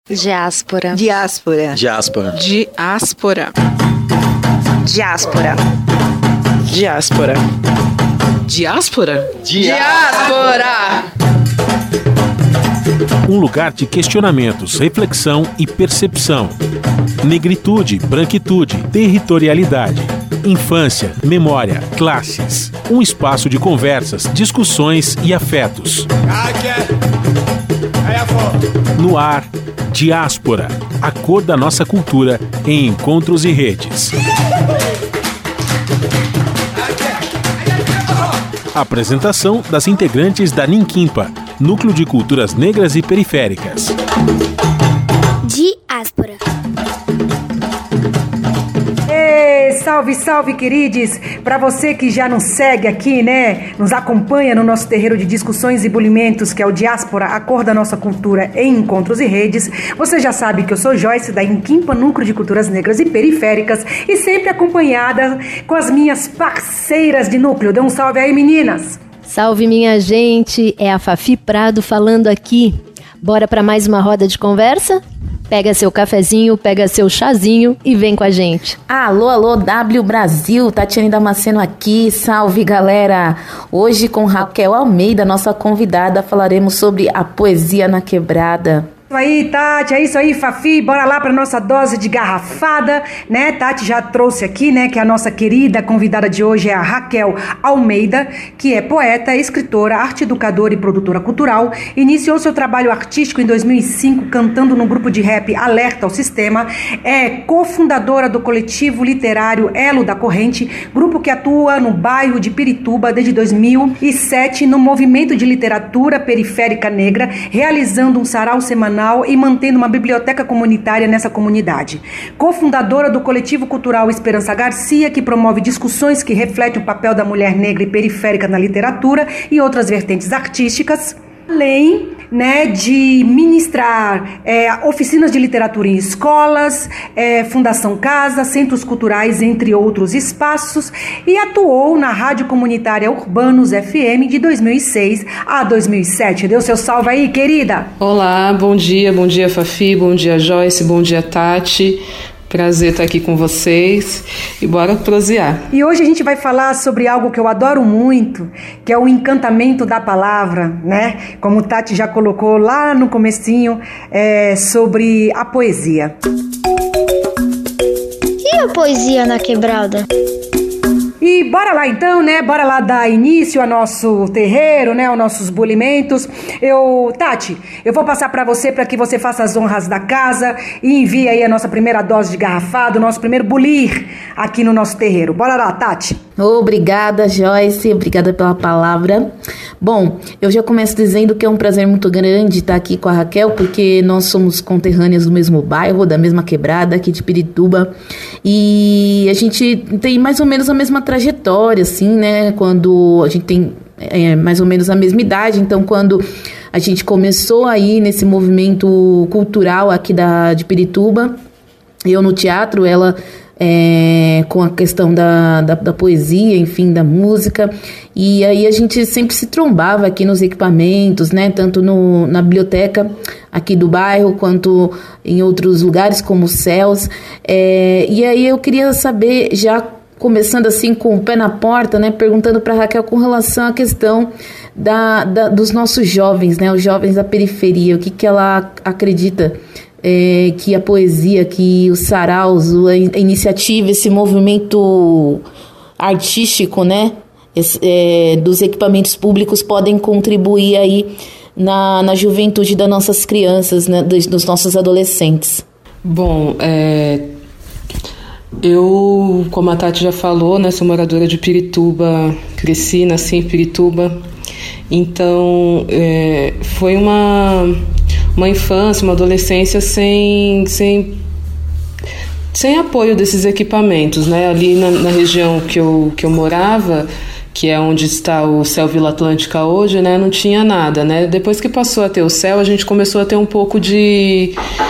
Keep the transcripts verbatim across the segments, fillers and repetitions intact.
Diáspora. Diáspora. Diáspora. Diáspora. Diáspora. Diáspora. Diáspora? Diáspora. Um lugar de questionamentos, reflexão e percepção. Negritude, branquitude, territorialidade. Infância, memória, classes. Um espaço de conversas, discussões e afetos. No ar, Diáspora, a cor da nossa cultura em encontros e redes. Apresentação das integrantes da Ninquimpa, Núcleo de Culturas Negras e Periféricas. Diáspora. Ei, salve, salve, queridos! Para você que já nos segue aqui, né, nos acompanha no nosso terreiro de discussões e bulimentos, que é o Diáspora, a cor da nossa cultura em encontros e redes, você já sabe que eu sou Joyce, da Ninquimpa, Núcleo de Culturas Negras e Periféricas, e sempre acompanhada com as minhas parceiras de núcleo. Dê um salve aí, meninas! Salve, minha gente! É a Fafi Prado falando aqui. Bora para mais uma roda de conversa? Pega seu cafezinho, pega seu chazinho e vem com a gente. Alô, alô, W Brasil, Tatiane Damasceno aqui, salve galera! Hoje com Raquel Almeida, nossa convidada, falaremos sobre a poesia na quebrada. Isso aí, Tati, é isso aí, Fafi, bora lá para nossa dose de garrafada, né? Tati já trouxe aqui, né, que a nossa querida convidada de hoje é a Raquel Almeida, que é poeta, escritora, arte educadora e produtora cultural. Iniciou seu trabalho artístico em dois mil e cinco cantando no grupo de rap Alerta ao Sistema. É cofundadora do coletivo literário Elo da Corrente, grupo que atua no bairro de Pirituba desde dois mil e sete no movimento de literatura periférica negra, realizando um sarau semanal e mantendo uma biblioteca comunitária nessa comunidade. Cofundadora do coletivo cultural Esperança Garcia, que promove discussões que refletem o papel da mulher negra e periférica na literatura e outras vertentes artísticas, além, né, de ministrar é, oficinas de literatura em escolas, é, Fundação Casa, centros culturais, entre outros espaços, e atuou na Rádio Comunitária Urbanos F M de dois mil e seis a dois mil e sete. Deu seu salve aí, querida! Olá, bom dia, bom dia Fafi, bom dia Joyce, bom dia Tati. Prazer estar aqui com vocês e bora prosear. E hoje a gente vai falar sobre algo que eu adoro muito, que é o encantamento da palavra, né? Como o Tati já colocou lá no comecinho, é, sobre a poesia. E a poesia na quebrada? E bora lá então, né? Bora lá dar início ao nosso terreiro, né? Aos nossos bulimentos. Eu, Tati, eu vou passar para você para que você faça as honras da casa e envie aí a nossa primeira dose de garrafada, o nosso primeiro bulir aqui no nosso terreiro. Bora lá, Tati. Obrigada, Joyce, obrigada pela palavra. Bom, eu já começo dizendo que é um prazer muito grande estar aqui com a Raquel, porque nós somos conterrâneas do mesmo bairro, da mesma quebrada aqui de Pirituba, e a gente tem mais ou menos a mesma trajetória, assim, né, quando a gente tem é, mais ou menos a mesma idade. Então quando a gente começou aí nesse movimento cultural aqui da, de Pirituba, eu no teatro, ela É, com a questão da, da, da poesia, enfim, da música, e aí a gente sempre se trombava aqui nos equipamentos, né, tanto no, na biblioteca aqui do bairro, quanto em outros lugares como os Céus, é, e aí eu queria saber, já começando assim com o pé na porta, né, perguntando para a Raquel com relação à questão da, da, dos nossos jovens, né, os jovens da periferia, o que, que ela acredita É, que a poesia, que os saraus, a iniciativa, esse movimento artístico, né, esse, é, dos equipamentos públicos podem contribuir aí na, na juventude das nossas crianças, né, dos, dos nossos adolescentes. Bom, é, eu, como a Tati já falou, né, sou moradora de Pirituba, cresci, nasci em Pirituba, então é, foi uma... uma infância, uma adolescência sem, sem, sem apoio desses equipamentos, né? Ali na, na região que eu, que eu morava, que é onde está o Céu Vila Atlântica hoje, né? Não tinha nada, né? Depois que passou a ter o céu, a gente começou a ter um pouco de,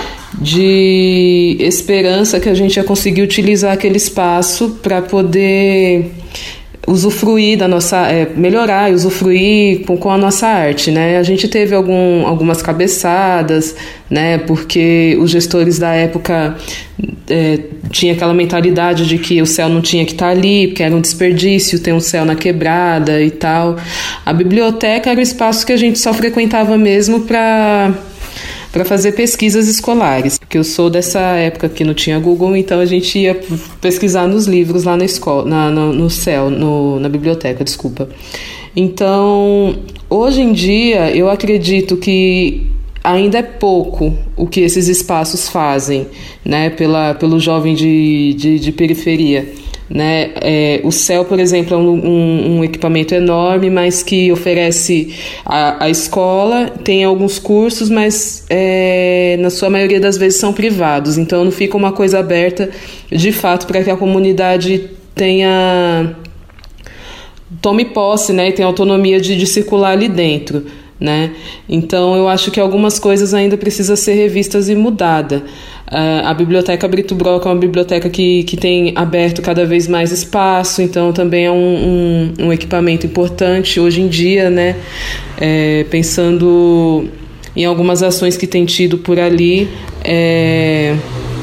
de esperança que a gente ia conseguir utilizar aquele espaço para poder usufruir da nossa, é, melhorar e usufruir com, com a nossa arte, né? A gente teve algum, algumas cabeçadas, né? Porque os gestores da época é, tinham aquela mentalidade de que o céu não tinha que estar ali, porque era um desperdício ter um céu na quebrada e tal. A biblioteca era o espaço que a gente só frequentava mesmo para para fazer pesquisas escolares, porque eu sou dessa época que não tinha Google, então a gente ia pesquisar nos livros lá na escola, na, no, no céu, no, na biblioteca, desculpa. Então, hoje em dia, eu acredito que ainda é pouco o que esses espaços fazem, né, pela, pelo jovem de, de, de periferia. Né? É, o céu, por exemplo, é um, um, um equipamento enorme, mas que oferece a, a escola, tem alguns cursos, mas é, na sua maioria das vezes são privados, então não fica uma coisa aberta de fato para que a comunidade tenha tome posse, né, e tenha autonomia de, de circular ali dentro. Né? Então eu acho que algumas coisas ainda precisam ser revistas e mudadas. Uh, a Biblioteca Brito Broca é uma biblioteca que, que tem aberto cada vez mais espaço, então também é um, um, um equipamento importante hoje em dia, né? É, pensando em algumas ações que tem tido por ali. É,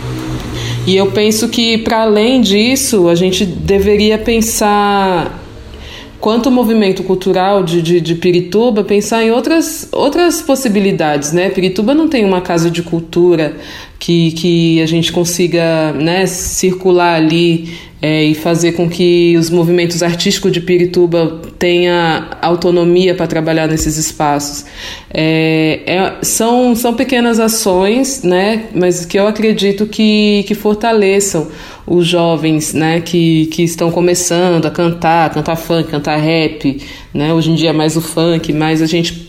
e eu penso que, para além disso, a gente deveria pensar, quanto ao movimento cultural de, de, de Pirituba, pensar em outras, outras possibilidades, né? Pirituba não tem uma casa de cultura que, que a gente consiga, né, circular ali é, e fazer com que os movimentos artísticos de Pirituba tenham autonomia para trabalhar nesses espaços. É, é, são, são pequenas ações, né, mas que eu acredito que, que fortaleçam os jovens, né, que, que estão começando a cantar, cantar funk, cantar rap, né, hoje em dia é mais o funk, mas a gente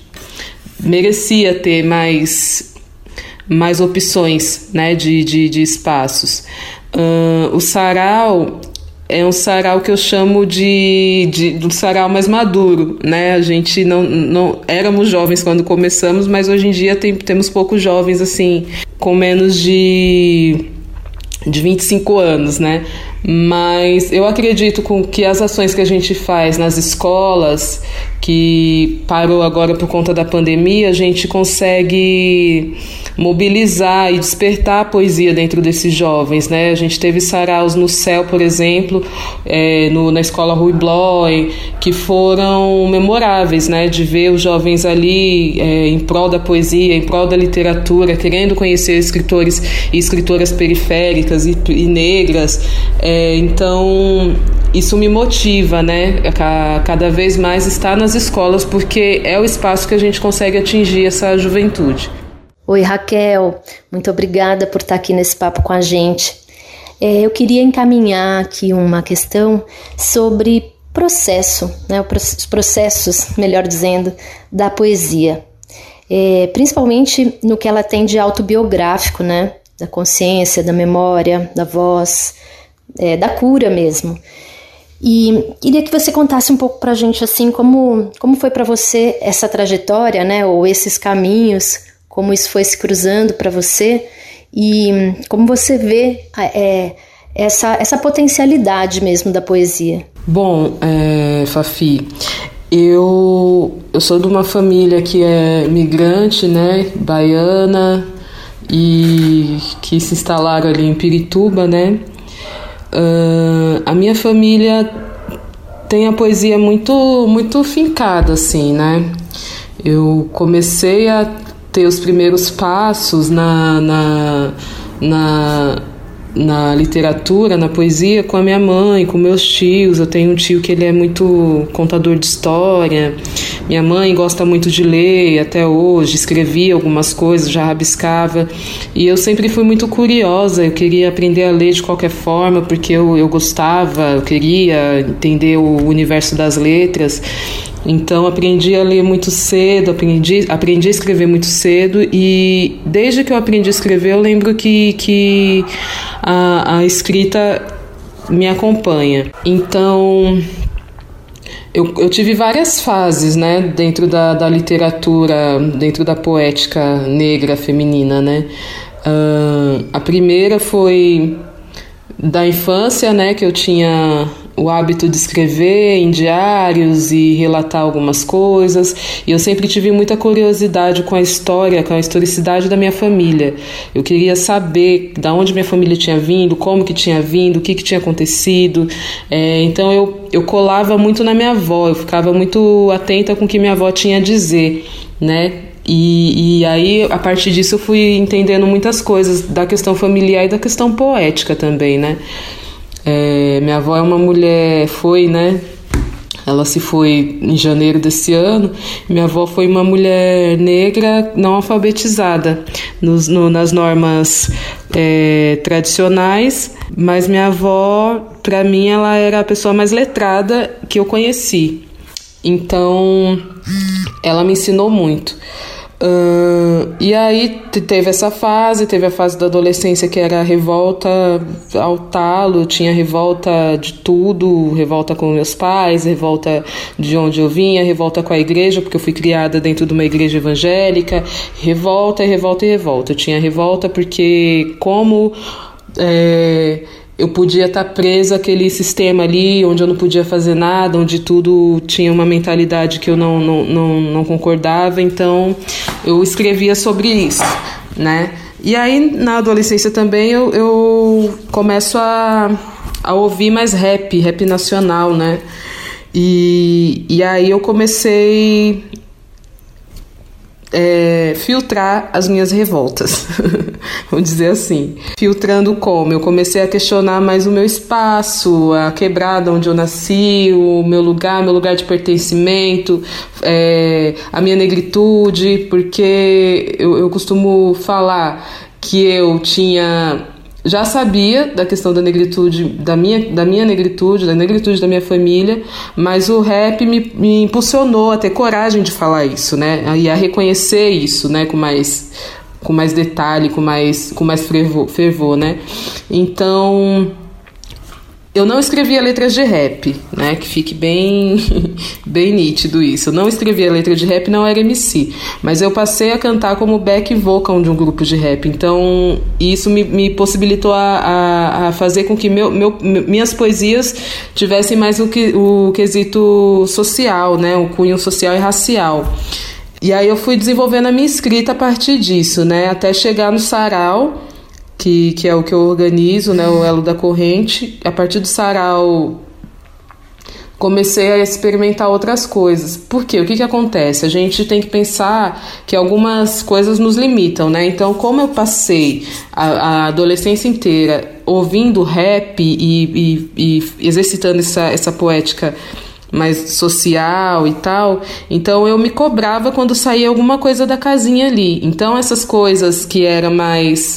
merecia ter mais, mais opções, né, de, de, de espaços. Uh, o sarau é um sarau que eu chamo de, de do sarau mais maduro, né? A gente não, não éramos jovens quando começamos, mas hoje em dia tem, temos poucos jovens assim com menos de de vinte e cinco anos, né? Mas eu acredito com que as ações que a gente faz nas escolas, que parou agora por conta da pandemia, a gente consegue mobilizar e despertar a poesia dentro desses jovens, né? A gente teve saraus no céu, por exemplo, é, no, na escola Rui Bloy, que foram memoráveis, né? De ver os jovens ali é, em prol da poesia, em prol da literatura, querendo conhecer escritores e escritoras periféricas e, e negras. É, então, isso me motiva, né? A, cada vez mais estar nas escolas, porque é o espaço que a gente consegue atingir essa juventude. Oi, Raquel, muito obrigada por estar aqui nesse papo com a gente. É, eu queria encaminhar aqui uma questão sobre processo, né, os processos, melhor dizendo, da poesia. É, principalmente no que ela tem de autobiográfico, né, da consciência, da memória, da voz, é, da cura mesmo. E queria que você contasse um pouco pra gente, assim, como, como foi para você essa trajetória, né, ou esses caminhos, como isso foi se cruzando para você e como você vê é, essa, essa potencialidade mesmo da poesia. Bom, é, Fafi, eu, eu sou de uma família que é migrante, né, baiana, e que se instalaram ali em Pirituba, né. Uh, a minha família tem a poesia muito, muito fincada, assim, né. Eu comecei a ter os primeiros passos na, na, na, na literatura, na poesia, com a minha mãe, com meus tios. Eu tenho um tio que ele é muito contador de história. Minha mãe gosta muito de ler até hoje, escrevia algumas coisas, já rabiscava. E eu sempre fui muito curiosa, eu queria aprender a ler de qualquer forma, porque eu, eu gostava, eu queria entender o universo das letras. Então aprendi a ler muito cedo, aprendi, aprendi a escrever muito cedo, e desde que eu aprendi a escrever eu lembro que, que a, a escrita me acompanha. Então eu, eu tive várias fases, né, dentro da, da literatura, dentro da poética negra feminina, né. Uh, a primeira foi da infância, né, que eu tinha o hábito de escrever em diários e relatar algumas coisas, e eu sempre tive muita curiosidade com a história, com a historicidade da minha família. Eu queria saber de onde minha família tinha vindo, como que tinha vindo, o que, que tinha acontecido. É, então eu, eu colava muito na minha avó, eu ficava muito atenta com o que minha avó tinha a dizer, né? E, e aí, a partir disso, eu fui entendendo muitas coisas da questão familiar e da questão poética também, né? É, minha avó é uma mulher, foi, né? Ela se foi em janeiro desse ano. Minha avó foi uma mulher negra não alfabetizada nos, no, nas normas é, tradicionais, mas minha avó, para mim, ela era a pessoa mais letrada que eu conheci. Então, ela me ensinou muito. Uh, e aí teve essa fase, teve a fase da adolescência que era a revolta ao talo, tinha revolta de tudo, revolta com meus pais, revolta de onde eu vinha, revolta com a igreja, porque eu fui criada dentro de uma igreja evangélica, revolta e revolta e revolta. Eu tinha revolta porque como é, eu podia estar presa àquele sistema ali, onde eu não podia fazer nada, onde tudo tinha uma mentalidade que eu não, não, não, não concordava, então eu escrevia sobre isso, né? E aí, na adolescência também, eu, eu começo a, a ouvir mais rap, rap nacional, né? E, e aí eu comecei... É, filtrar as minhas revoltas, vamos dizer assim. Filtrando como? Eu comecei a questionar mais o meu espaço, a quebrada onde eu nasci, o meu lugar, meu lugar de pertencimento, é, a minha negritude, porque eu, eu costumo falar que eu tinha... Já sabia da questão da negritude, da minha, da minha negritude, da negritude da minha família, mas o rap me, me impulsionou a ter coragem de falar isso, né? E a reconhecer isso, né? Com mais, com mais detalhe, com mais, com mais fervor, fervor, né? Então... Eu não escrevia letras de rap, né? Que fique bem, bem nítido isso. Eu não escrevia letra de rap, não era M C. Mas eu passei a cantar como back vocal de um grupo de rap. Então, isso me, me possibilitou a, a, a fazer com que meu, meu, minhas poesias tivessem mais o, que, o quesito social, né? O cunho social e racial. E aí eu fui desenvolvendo a minha escrita a partir disso, né? Até chegar no sarau, Que, que é o que eu organizo, né, o Elo da Corrente. A partir do sarau comecei a experimentar outras coisas. Por quê? O que que acontece? A gente tem que pensar que algumas coisas nos limitam, né? Então, como eu passei a, a adolescência inteira ouvindo rap e, e, e exercitando essa, essa poética mais social e tal, então eu me cobrava quando saía alguma coisa da casinha ali. Então, essas coisas que eram mais...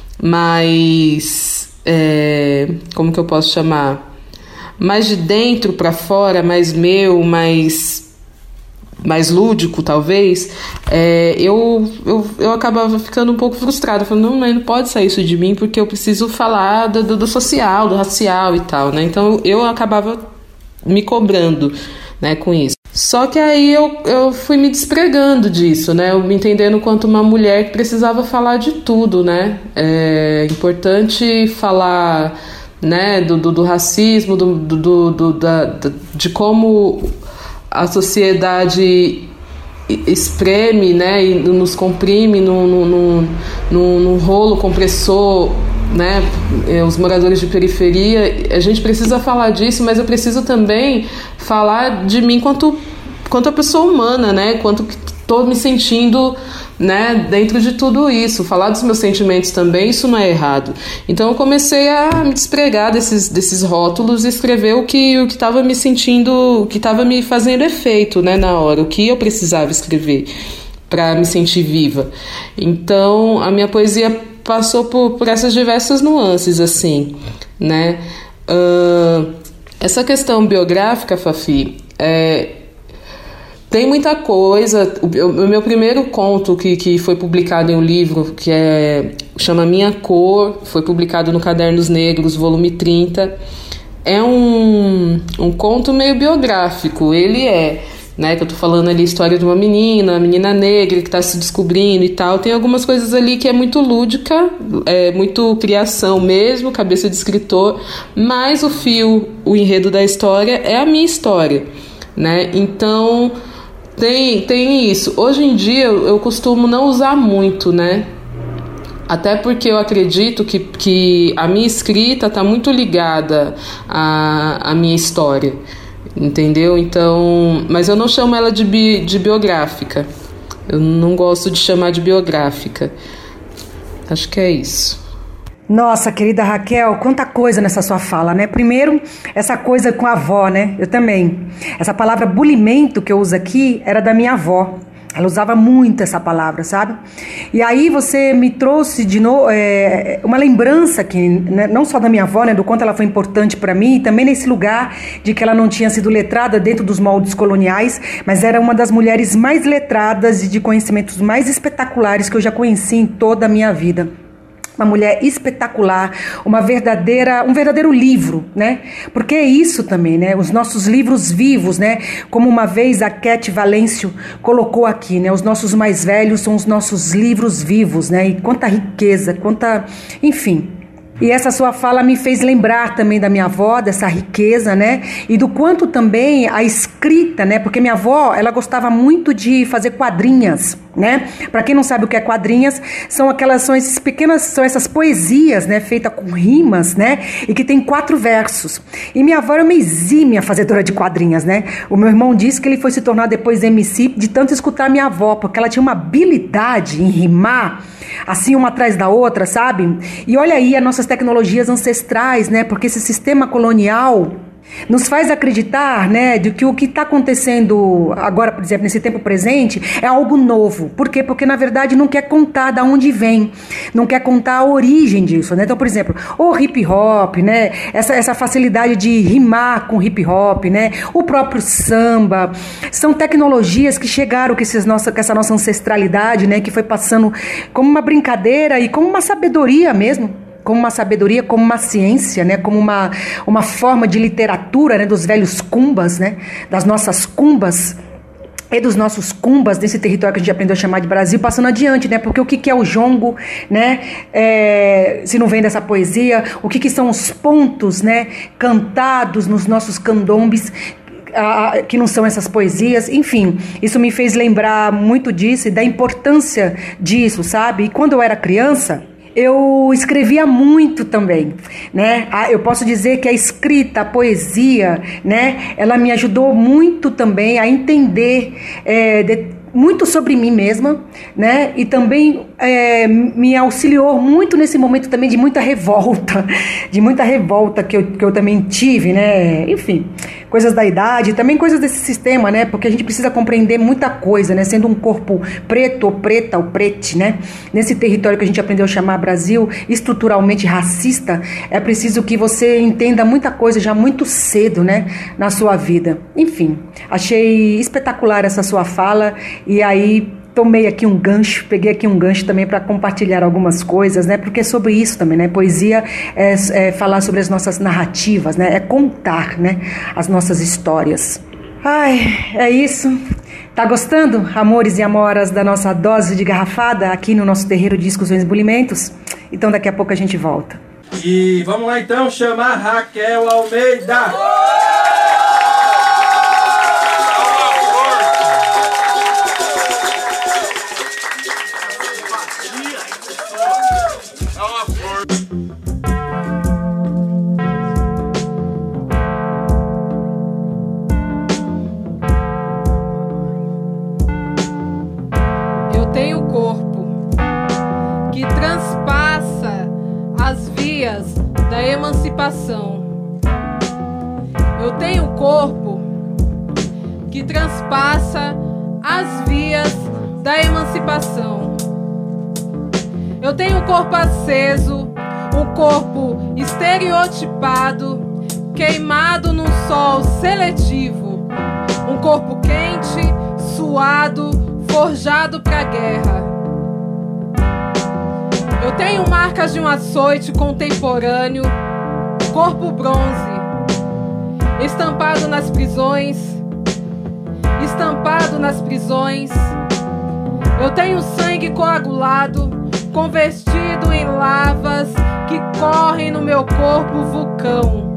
mais, é, como que eu posso chamar? Mais de dentro para fora, mais meu, mais, mais lúdico, talvez, é, eu, eu, eu acabava ficando um pouco frustrada, falando, não, não pode sair isso de mim, porque eu preciso falar do, do social, do racial e tal, né? Então eu acabava me cobrando, né, com isso. Só que aí eu, eu fui me despregando disso, né? Eu me entendendo quanto uma mulher que precisava falar de tudo, né? É importante falar, né, do, do, do racismo, do, do, do, da, de como a sociedade espreme, né, e nos comprime num, num, num, num rolo compressor, né, os moradores de periferia. A gente precisa falar disso, mas eu preciso também falar de mim quanto, quanto a pessoa humana, né, quanto que estou me sentindo, né, dentro de tudo isso. Falar dos meus sentimentos também, isso não é errado. Então eu comecei a me despregar desses, desses rótulos e escrever o que o que estava me sentindo, o que estava me fazendo efeito, né, na hora, o que eu precisava escrever para me sentir viva. Então a minha poesia passou por, por essas diversas nuances, assim, né? Uh, essa questão biográfica, Fafi, é, tem muita coisa. O, o meu primeiro conto que, que foi publicado em um livro, que é, chama Minha Cor, foi publicado no Cadernos Negros, volume trinta, é um, um conto meio biográfico. Ele é... né? Que eu tô falando ali a história de uma menina, uma menina negra que tá se descobrindo e tal. Tem algumas coisas ali que é muito lúdica, é muito criação mesmo, cabeça de escritor, mas o fio, o enredo da história é a minha história, né? Então tem, tem isso. Hoje em dia eu, eu costumo não usar muito, né? Até porque eu acredito que, que a minha escrita está muito ligada à, à minha história, entendeu? Então, mas eu não chamo ela de, bi, de biográfica. Eu não gosto de chamar de biográfica. Acho que é isso. Nossa, querida Raquel, quanta coisa nessa sua fala, né? Primeiro, essa coisa com a avó, né? Eu também. Essa palavra bulimento que eu uso aqui era da minha avó. Ela usava muito essa palavra, sabe? E aí você me trouxe de novo é, uma lembrança que, né, não só da minha avó, né, do quanto ela foi importante para mim, e também nesse lugar de que ela não tinha sido letrada dentro dos moldes coloniais, mas era uma das mulheres mais letradas e de conhecimentos mais espetaculares que eu já conheci em toda a minha vida. Uma mulher espetacular, uma verdadeira, um verdadeiro livro, né? Porque é isso também, né? Os nossos livros vivos, né? Como uma vez a Cat Valêncio colocou aqui, né? Os nossos mais velhos são os nossos livros vivos, né? E quanta riqueza, quanta... Enfim... E essa sua fala me fez lembrar também da minha avó, dessa riqueza, né? E do quanto também a escrita, né? Porque minha avó, ela gostava muito de fazer quadrinhas, né? Para quem não sabe o que é quadrinhas, são aquelas, são esses pequenas, são essas poesias, né? Feitas com rimas, né? E que tem quatro versos. E minha avó era uma exímia fazedora de quadrinhas, né? O meu irmão disse que ele foi se tornar depois M C de tanto escutar minha avó, porque ela tinha uma habilidade em rimar, assim, uma atrás da outra, sabe? E olha aí as nossas tecnologias ancestrais, né? Porque esse sistema colonial nos faz acreditar, né, de que o que está acontecendo agora, por exemplo, nesse tempo presente, é algo novo. Por quê? Porque, na verdade, não quer contar de onde vem, não quer contar a origem disso, né? Então, por exemplo, o hip hop, né, essa, essa facilidade de rimar com hip hop, né, o próprio samba, são tecnologias que chegaram com, esses nossa, com essa nossa ancestralidade, né, que foi passando como uma brincadeira e como uma sabedoria mesmo, como uma sabedoria, como uma ciência, né? Como uma, uma forma de literatura, né? Dos velhos cumbas, né? Das nossas cumbas e dos nossos cumbas, desse território que a gente aprendeu a chamar de Brasil, passando adiante, né? Porque o que, que é o jongo, né? É, se não vem dessa poesia, o que, que são os pontos, né? Cantados nos nossos candombes, Ah, que não são essas poesias, enfim, isso me fez lembrar muito disso e da importância disso, sabe? E quando eu era criança, eu escrevia muito também, né? Eu posso dizer que a escrita, a poesia, né? Ela me ajudou muito também a entender é, de, muito sobre mim mesma, né? E também é, me auxiliou muito nesse momento também de muita revolta, de muita revolta que eu, que eu também tive, né? Enfim, coisas da idade, também coisas desse sistema, né? Porque a gente precisa compreender muita coisa, né? Sendo um corpo preto ou preta ou prete, né? Nesse território que a gente aprendeu a chamar Brasil, estruturalmente racista, é preciso que você entenda muita coisa já muito cedo, né? Na sua vida. Enfim, achei espetacular essa sua fala e aí tomei aqui um gancho, peguei aqui um gancho também para compartilhar algumas coisas, né? Porque é sobre isso também, né? Poesia é, é falar sobre as nossas narrativas, né? É contar, né? As nossas histórias. Ai, é isso. Tá gostando, amores e amoras, da nossa dose de garrafada aqui no nosso terreiro de discussões e bulimentos? Então daqui a pouco a gente volta. E vamos lá então chamar Raquel Almeida. Da emancipação. Eu tenho um corpo que transpassa as vias da emancipação. Eu tenho um corpo aceso, um corpo estereotipado, queimado num sol seletivo, um corpo quente, suado, forjado pra guerra. Eu tenho marcas de um açoite contemporâneo, corpo bronze, estampado nas prisões, estampado nas prisões. Eu tenho sangue coagulado, convertido em lavas que correm no meu corpo vulcão.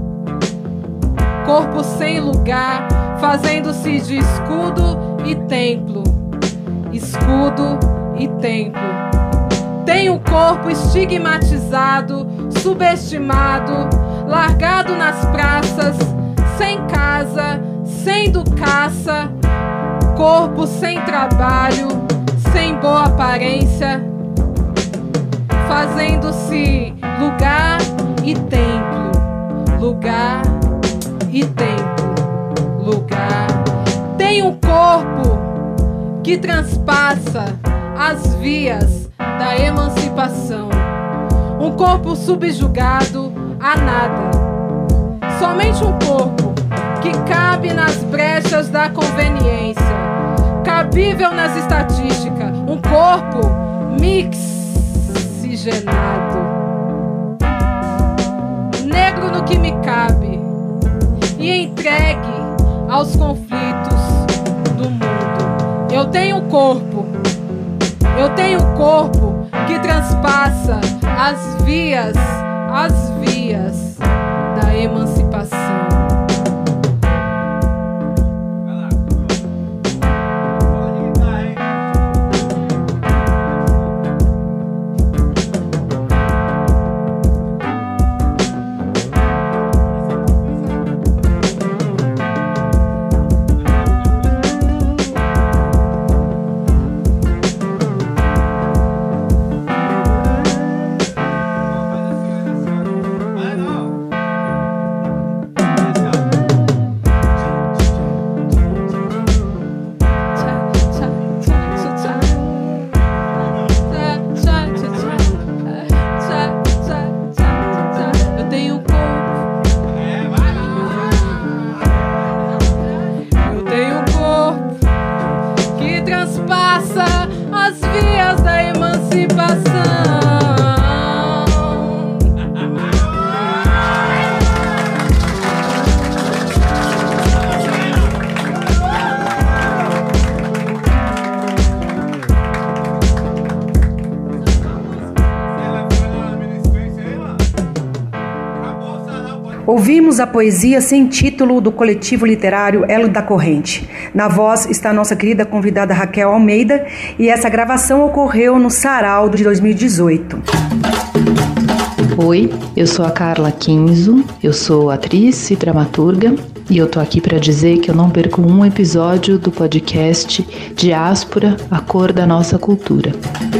Corpo sem lugar, fazendo-se de escudo e templo. Escudo e templo. Tenho o corpo estigmatizado, subestimado, largado nas praças, sem casa, sem educaça, corpo sem trabalho, sem boa aparência, fazendo-se lugar e templo, lugar e templo, lugar. Tem um corpo que transpassa as vias da emancipação, um corpo subjugado a nada, somente um corpo que cabe nas brechas da conveniência, cabível nas estatísticas, um corpo mixigenado, negro no que me cabe e entregue aos conflitos do mundo. Eu tenho um corpo, eu tenho um corpo que transpassa as vias, as vias da emancipação. Ouvimos a poesia sem título do coletivo literário Elo da Corrente. Na voz está a nossa querida convidada Raquel Almeida e essa gravação ocorreu no Sarau de dois mil e dezoito. Oi, eu sou a Carla Quinzo, eu sou atriz e dramaturga e eu tô aqui para dizer que eu não perco um episódio do podcast Diáspora, a cor da nossa cultura.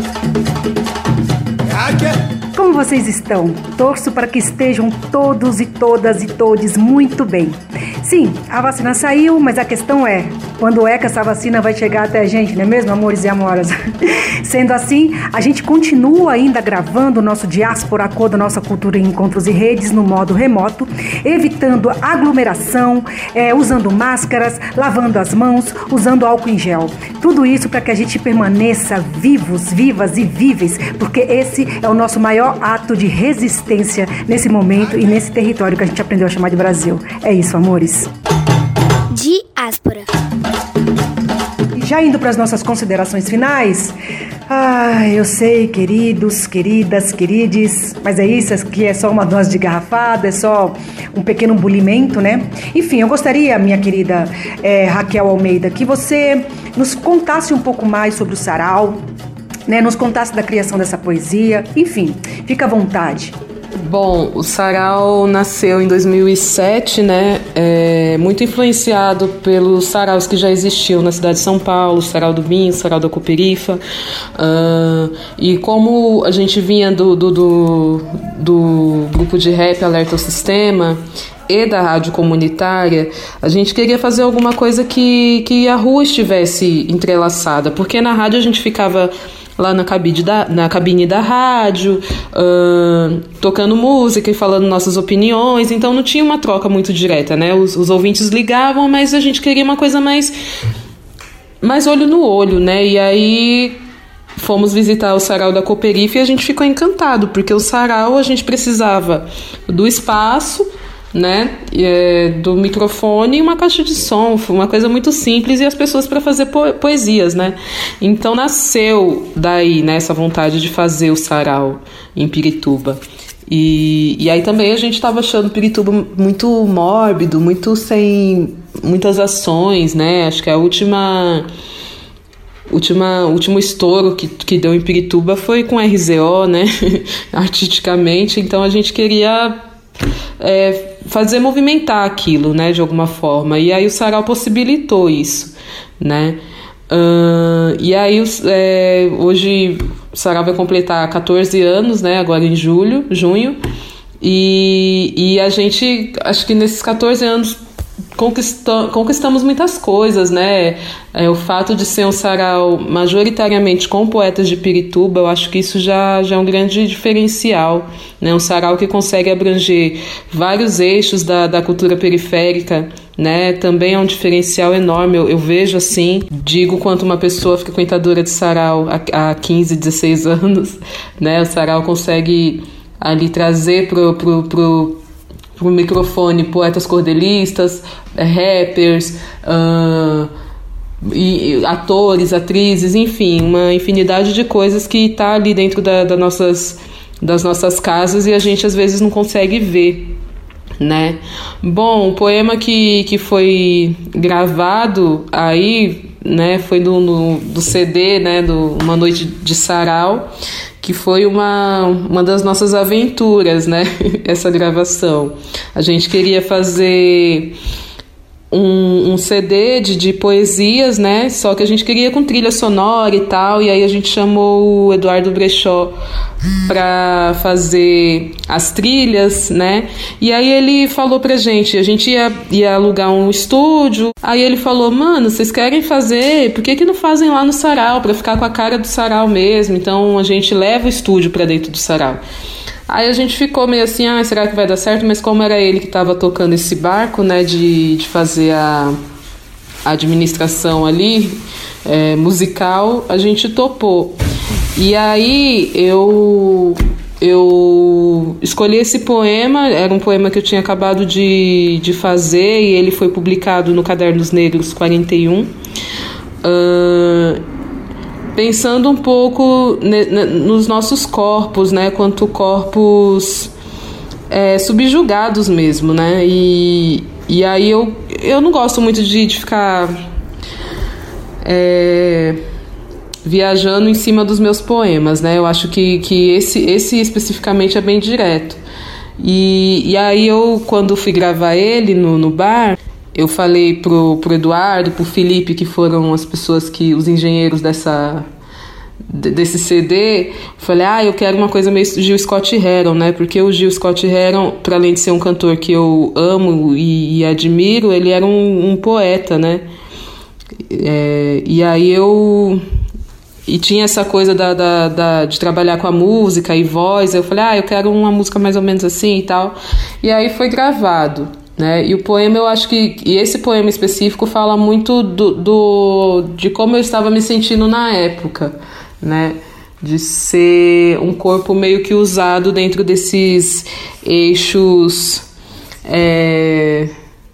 Como vocês estão? Torço para que estejam todos e todas e todes muito bem. Sim, a vacina saiu, mas a questão é, quando é que essa vacina vai chegar até a gente, não é mesmo, amores e amoras? Sendo assim, a gente continua ainda gravando o nosso Diáspora, a cor da nossa cultura em encontros e redes no modo remoto, evitando aglomeração, é, usando máscaras, lavando as mãos, usando álcool em gel. Tudo isso para que a gente permaneça vivos, vivas e víveis, porque esse é o nosso maior ato de resistência nesse momento e nesse território que a gente aprendeu a chamar de Brasil. É isso, amores. Diáspora. Já indo para as nossas considerações finais, ah, eu sei, queridos, queridas, querides, mas é isso, aqui é só uma dose de garrafada, é só um pequeno bulimento, né? Enfim, eu gostaria, minha querida é, Raquel Almeida, que você nos contasse um pouco mais sobre o Sarau, né? Nos contasse da criação dessa poesia, enfim, fica à vontade. Bom, o Sarau nasceu em dois mil e sete, né, é, muito influenciado pelos saraus que já existiam na cidade de São Paulo, o Sarau do Binho, o Sarau da Cooperifa, uh, e como a gente vinha do, do, do, do grupo de rap Alerta ao Sistema e da rádio comunitária, a gente queria fazer alguma coisa que, que a rua estivesse entrelaçada, porque na rádio a gente ficava lá na cabine da, na cabine da rádio, uh, tocando música e falando nossas opiniões, então não tinha uma troca muito direta, né? Os, os ouvintes ligavam, mas a gente queria uma coisa mais, mais olho no olho, né? E aí fomos visitar o Sarau da Cooperifa e a gente ficou encantado, porque o Sarau a gente precisava do espaço, né, é, do microfone e uma caixa de som, uma coisa muito simples, e as pessoas para fazer po- poesias, né. Então nasceu daí, né, essa vontade de fazer o sarau em Pirituba. E, e aí também a gente estava achando Pirituba muito mórbido, muito sem muitas ações, né, acho que a última... Última, último estouro que, que deu em Pirituba foi com R Z O, né, artisticamente, então a gente queria é, fazer movimentar aquilo, né, de alguma forma, e aí o sarau possibilitou isso, né, uh, e aí é, hoje o sarau vai completar catorze anos, né, agora em julho, junho, e, e a gente, acho que nesses catorze anos Conquista, conquistamos muitas coisas, né? É, o fato de ser um sarau majoritariamente com poetas de Pirituba, eu acho que isso já, já é um grande diferencial, né? Um sarau que consegue abranger vários eixos da, da cultura periférica, né? Também é um diferencial enorme, eu, eu vejo assim, digo quanto uma pessoa frequentadora de sarau há, há quinze, dezesseis anos, né? O sarau consegue ali trazer pro, pro, pro o microfone poetas cordelistas, rappers, uh, e, e atores, atrizes, enfim, uma infinidade de coisas que está ali dentro da, da nossas, das nossas casas e a gente às vezes não consegue ver, né? Bom, o poema que, que foi gravado aí, né, foi do, no, do C D, né, do Uma Noite de Sarau, que foi uma, uma das nossas aventuras, né, essa gravação. A gente queria fazer um, um C D de, de poesias, né, só que a gente queria com trilha sonora e tal, e aí a gente chamou o Eduardo Brechó para fazer as trilhas, né, e aí ele falou pra gente, a gente ia, ia alugar um estúdio, aí ele falou, mano, vocês querem fazer, por que que não fazem lá no sarau, pra ficar com a cara do sarau mesmo, então a gente leva o estúdio pra dentro do sarau. Aí a gente ficou meio assim, ah, será que vai dar certo? Mas como era ele que estava tocando esse barco, né, de, de fazer a, a administração ali, é, musical, a gente topou. E aí eu, eu escolhi esse poema, era um poema que eu tinha acabado de, de fazer e ele foi publicado no Cadernos Negros quarenta e um. Uh, pensando um pouco ne, ne, nos nossos corpos, né, quanto corpos é, subjugados mesmo, né, e, e aí eu, eu não gosto muito de, de ficar é, viajando em cima dos meus poemas, né, eu acho que, que esse, esse especificamente é bem direto, e, e aí eu, quando fui gravar ele no, no bar, eu falei pro, pro Eduardo, pro Felipe, que foram as pessoas que, os engenheiros dessa, desse C D, falei, ah, eu quero uma coisa meio Gil Scott Heron, né, porque o Gil Scott Heron, para além de ser um cantor que eu amo e, e admiro, ele era um, um poeta, né, é, e aí eu... E tinha essa coisa da, da, da, de trabalhar com a música e voz, eu falei, ah, eu quero uma música mais ou menos assim e tal, e aí foi gravado. Né? E o poema, eu acho que e esse poema específico fala muito do, do, de como eu estava me sentindo na época, né? De ser um corpo meio que usado dentro desses eixos é,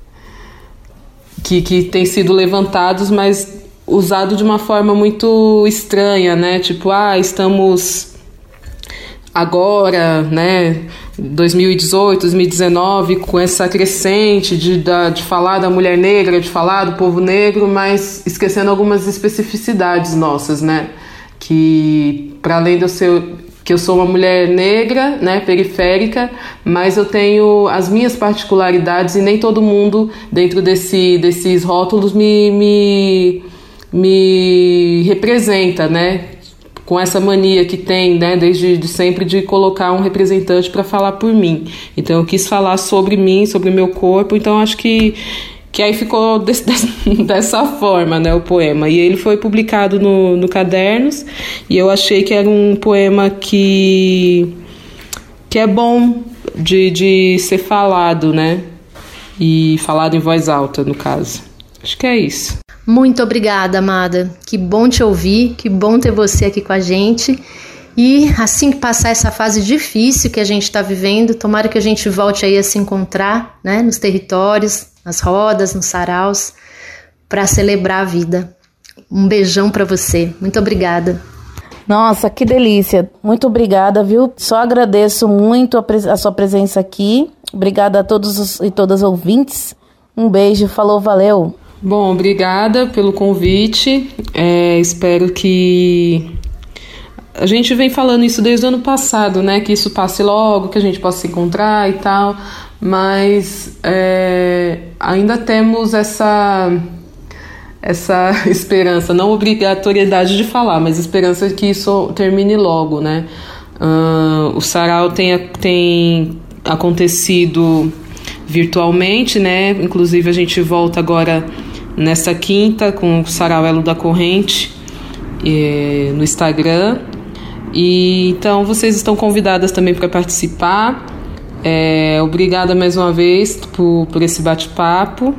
que, que têm sido levantados, mas usado de uma forma muito estranha, né? Tipo, ah, estamos agora, né, dois mil e dezoito, dois mil e dezenove, com essa crescente de, da, de falar da mulher negra, de falar do povo negro, mas esquecendo algumas especificidades nossas, né, que para além de eu ser, que eu sou uma mulher negra, né, periférica, mas eu tenho as minhas particularidades e nem todo mundo dentro desse, desses rótulos me, me, me representa, né, com essa mania que tem, né, desde de sempre, de colocar um representante para falar por mim. Então eu quis falar sobre mim, sobre o meu corpo, então acho que, que aí ficou desse, dessa forma, né, o poema. E ele foi publicado no, no Cadernos, e eu achei que era um poema que, que é bom de, de ser falado, né, e falado em voz alta, no caso. Acho que é isso. Muito obrigada, amada. Que bom te ouvir, que bom ter você aqui com a gente. E assim que passar essa fase difícil que a gente está vivendo, tomara que a gente volte aí a se encontrar, né, nos territórios, nas rodas, nos saraus, para celebrar a vida. Um beijão para você. Muito obrigada. Nossa, que delícia. Muito obrigada, viu? Só agradeço muito a, pres- a sua presença aqui. Obrigada a todos os, e todas os ouvintes. Um beijo, falou, valeu. Bom, obrigada pelo convite. É, espero que... A gente vem falando isso desde o ano passado, né? Que isso passe logo, que a gente possa se encontrar e tal. Mas é, ainda temos essa... essa esperança, não obrigatoriedade de falar, mas esperança que isso termine logo, né? Uh, o sarau tem, tem acontecido virtualmente, né? Inclusive a gente volta agora nessa quinta com o Sarau Elo da Corrente eh, no Instagram. E então vocês estão convidadas também para participar. É, obrigada mais uma vez por, por esse bate-papo.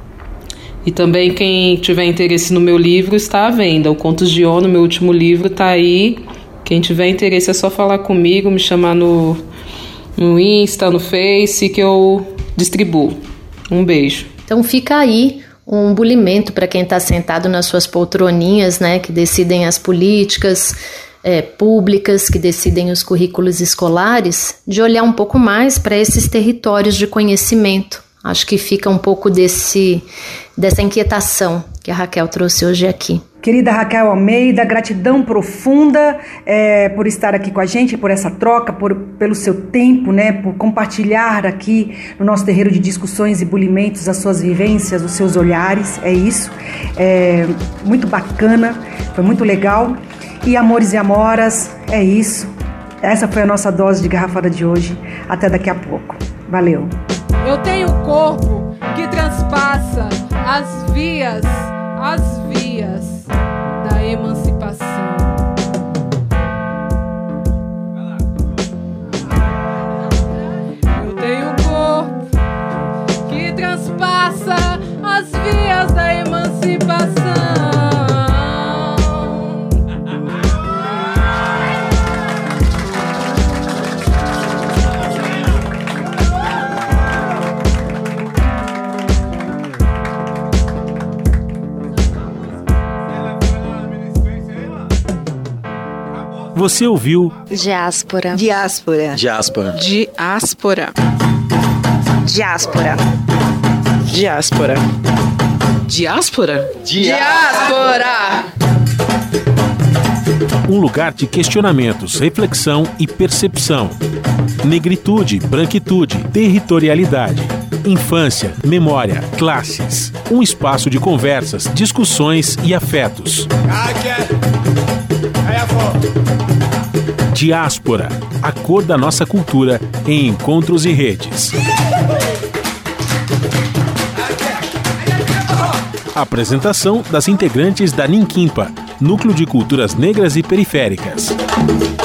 E também quem tiver interesse no meu livro está à venda. O Contos de Ono, meu último livro, está aí. Quem tiver interesse é só falar comigo, me chamar no, no Insta, no Face, que eu distribuo. Um beijo. Então fica aí um bulimento para quem está sentado nas suas poltroninhas, né, que decidem as políticas é, públicas, que decidem os currículos escolares, de olhar um pouco mais para esses territórios de conhecimento. Acho que fica um pouco desse, dessa inquietação que a Raquel trouxe hoje aqui. Querida Raquel Almeida, gratidão profunda é, por estar aqui com a gente, por essa troca, por, pelo seu tempo, né, por compartilhar aqui no nosso terreiro de discussões e bulimentos as suas vivências, os seus olhares, é isso. É muito bacana, foi muito legal. E amores e amoras, é isso. Essa foi a nossa dose de garrafada de hoje. Até daqui a pouco. Valeu. Eu tenho um corpo que transpassa as vias, as vias da emancipação. Eu tenho um corpo que transpassa as vias da emancipação. Você ouviu Diáspora. Diáspora. Diáspora. Diáspora. Diáspora. Diáspora. Diáspora. Diáspora. um lugar de questionamentos, reflexão e percepção. Negritude, branquitude, territorialidade. Infância, memória, classes. Um espaço de conversas, discussões e afetos. Diáspora, a cor da nossa cultura em encontros e redes. Apresentação das integrantes da Ninquimpa, Núcleo de Culturas Negras e Periféricas.